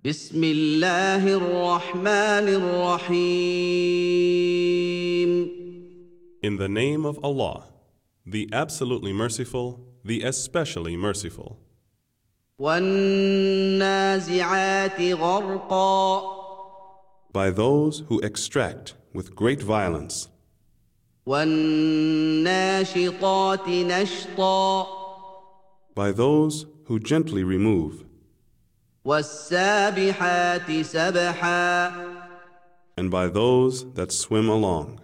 بسم الله الرحمن الرحيم In the name of Allah, the absolutely merciful, the especially merciful. والنازعات غرقا By those who extract with great violence, والناشطات نشطا by those who gently remove, والسابحات سبحا and by those that swim along,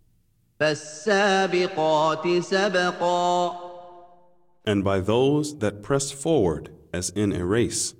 فالسابقات سبقا and by those that press forward as in a race,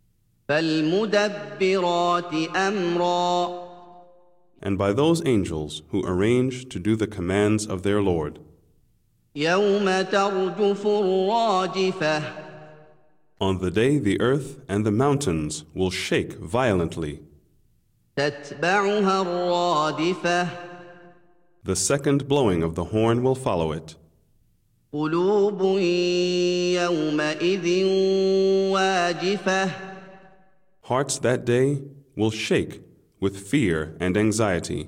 فالمدبرات أمرا and by those angels who arrange to do the commands of their Lord. يوم ترجف الراجفة On the day the earth and the mountains will shake violently, تتبعها الرادفة the second blowing of the horn will follow it. قلوب يومئذ واجفة Hearts that day will shake with fear and anxiety.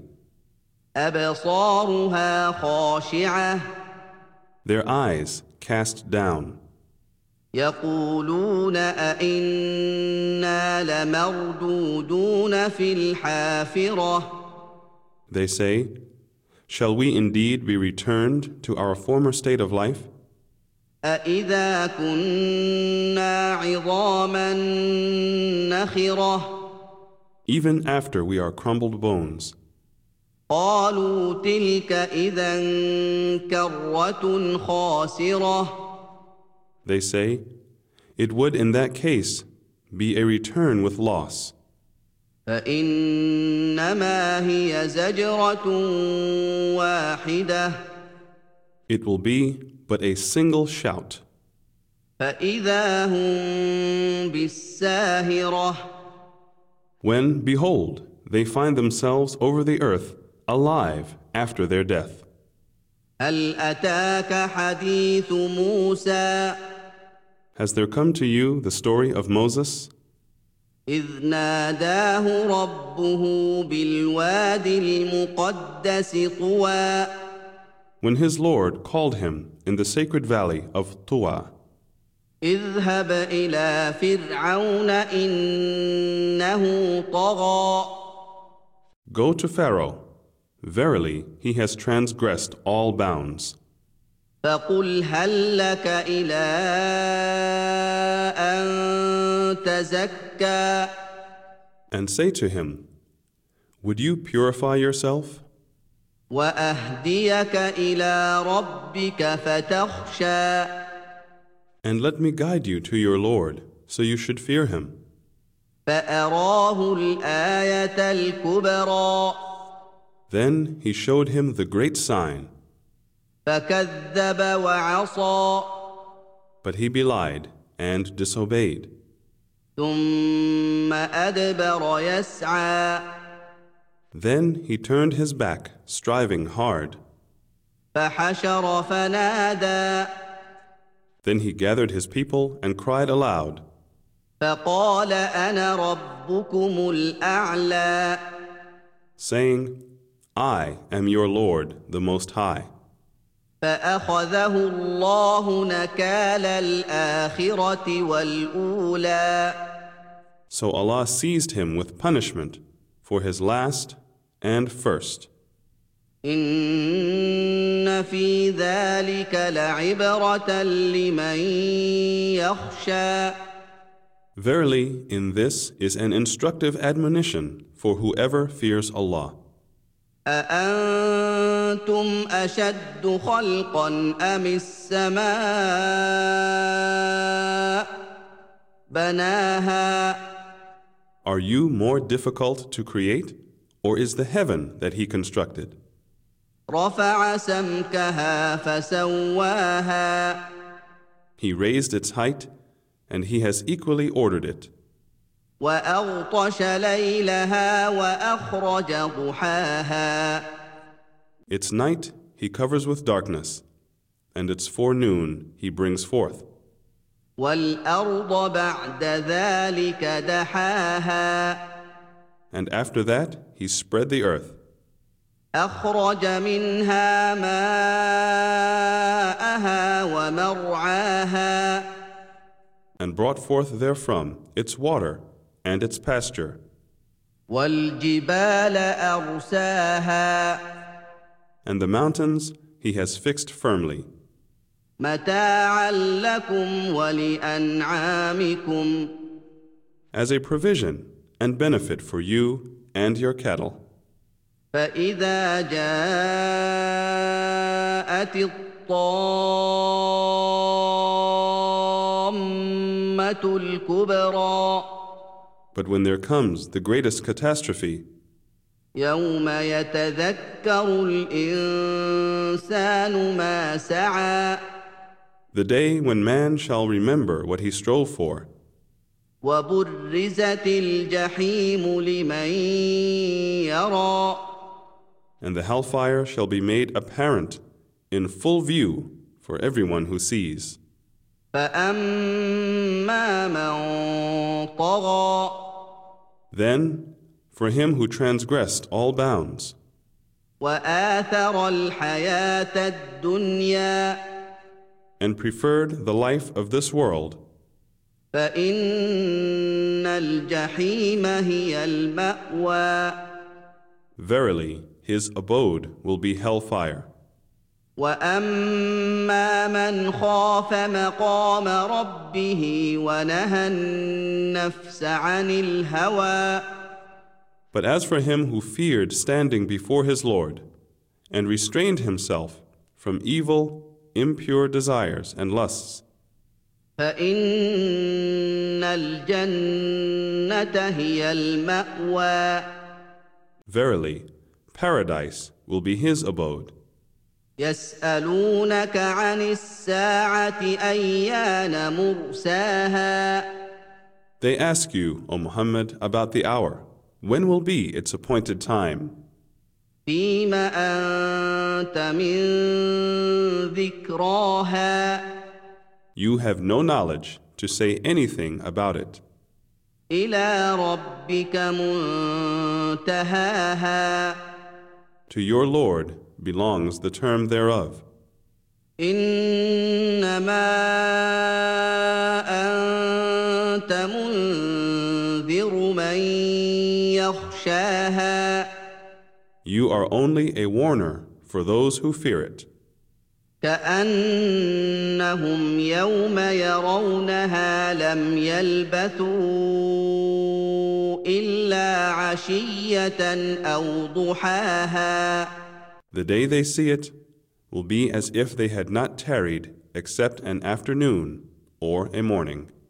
أبصارها خاشعة Their eyes cast down. يقولون أئنا لمردودون في الحافرة They say, shall we indeed be returned to our former state of life? أإذا كنا عظاما نخرة Even after we are crumbled bones. قالوا تلك إذا كرة خاسرة They say, it would in that case be a return with loss. فإنما هي زجرة واحدة It will be but a single shout. فإذا هم بالساهرة When, behold, they find themselves over the earth alive after their death. هل أتاك حديث موسى Has there come to you the story of Moses, إذ ناداه ربه بالواد المقدس طوى when his Lord called him in the sacred valley of Tuwa? اذهب إلى فرعون إنه طغى Go to Pharaoh. Verily, he has transgressed all bounds. فقل هل لك إلى أن تزكى And say to him, would you purify yourself? وأهديك إلى ربك فتخشى And let me guide you to your Lord, so you should fear him. فأراه الآية الكبرى Then he showed him the great sign, فكذب وعصى but he belied and disobeyed. ثم أدبر يسعى Then he turned his back, striving hard. فحشر فنادى Then he gathered his people and cried aloud, فقال أنا ربكم الأعلى saying, I am your Lord, the Most High. فأخذه الله نكال الآخرة والأولى So Allah seized him with punishment for his last and first. إن في ذلك لعبرة لمن يخشى Verily, in this is an instructive admonition for whoever fears Allah. أأنتم أشد خلقا أم السماء بناها Are you more difficult to create, or is the heaven that He constructed? رفع سمكها فسواها He raised its height, and He has equally ordered it. وأغطش ليلها وأخرج ضحاها Its night He covers with darkness, and its forenoon He brings forth. وَالْأَرْضَ بَعْدَ ذَلِكَ دَحَاهَا And after that he spread the earth, أَخْرَجَ مِنْهَا مَاءَهَا وَمَرْعَاهَا and brought forth therefrom its water and its pasture, وَالْجِبَالَ أَرْسَاهَا and the mountains he has fixed firmly, مَتَاعًا لَكُمْ وَلِأَنْعَامِكُمْ as a provision and benefit for you and your cattle. فَإِذَا جَاءَتِ الطَّامَّةُ الْكُبْرَى But when there comes the greatest catastrophe, يَوْمَ يَتَذَكَّرُ الْإِنسَانُ مَا سَعَى the day when man shall remember what he strove for, وَبُرِّزَتِ الْجَحِيمُ لِمَن يَرَى and the hellfire shall be made apparent in full view for everyone who sees. فَأَمَّا مَن طَغَىٰ Then, for him who transgressed all bounds, وَآثَرَ الْحَيَاةَ الدُّنْيَا and preferred the life of this world, فَإِنَّ الْجَحِيمَ هِيَ الْمَأْوَىٰ verily his abode will be hellfire. وَأَمَّا مَنْ خَافَ مَقَامَ رَبِّهِ وَنَهَى النَّفْسَ عَنِ الْهَوَىٰ But as for him who feared standing before his Lord, and restrained himself from evil, impure desires and lusts, فَإِنَّ الْجَنَّةَ هِيَ الْمَأْوَىٰ verily paradise will be his abode. يَسْأَلُونَكَ عَنِ السَّاعَةِ أَيَّانَ مُرْسَاهَا They ask you, O Muhammad, about the hour. When will be its appointed time? فِيمَ أَنتَ مِن ذِكْرَاهَا You have no knowledge to say anything about it. إِلَىٰ رَبِّكَ مُنتَهَاهَا To your Lord belongs the term thereof. إِنَّمَا أَنتَ مُنذِرُ مَن يَخْشَاهَا You are only a warner for those who fear it. كَأَنَّهُمْ يَوْمَ يَرَوْنَهَا لَمْ يَلْبَثُوا إِلَّا عَشِيَّةً أَوْ ضُحَاهَا The day they see it will be as if they had not tarried except an afternoon or a morning.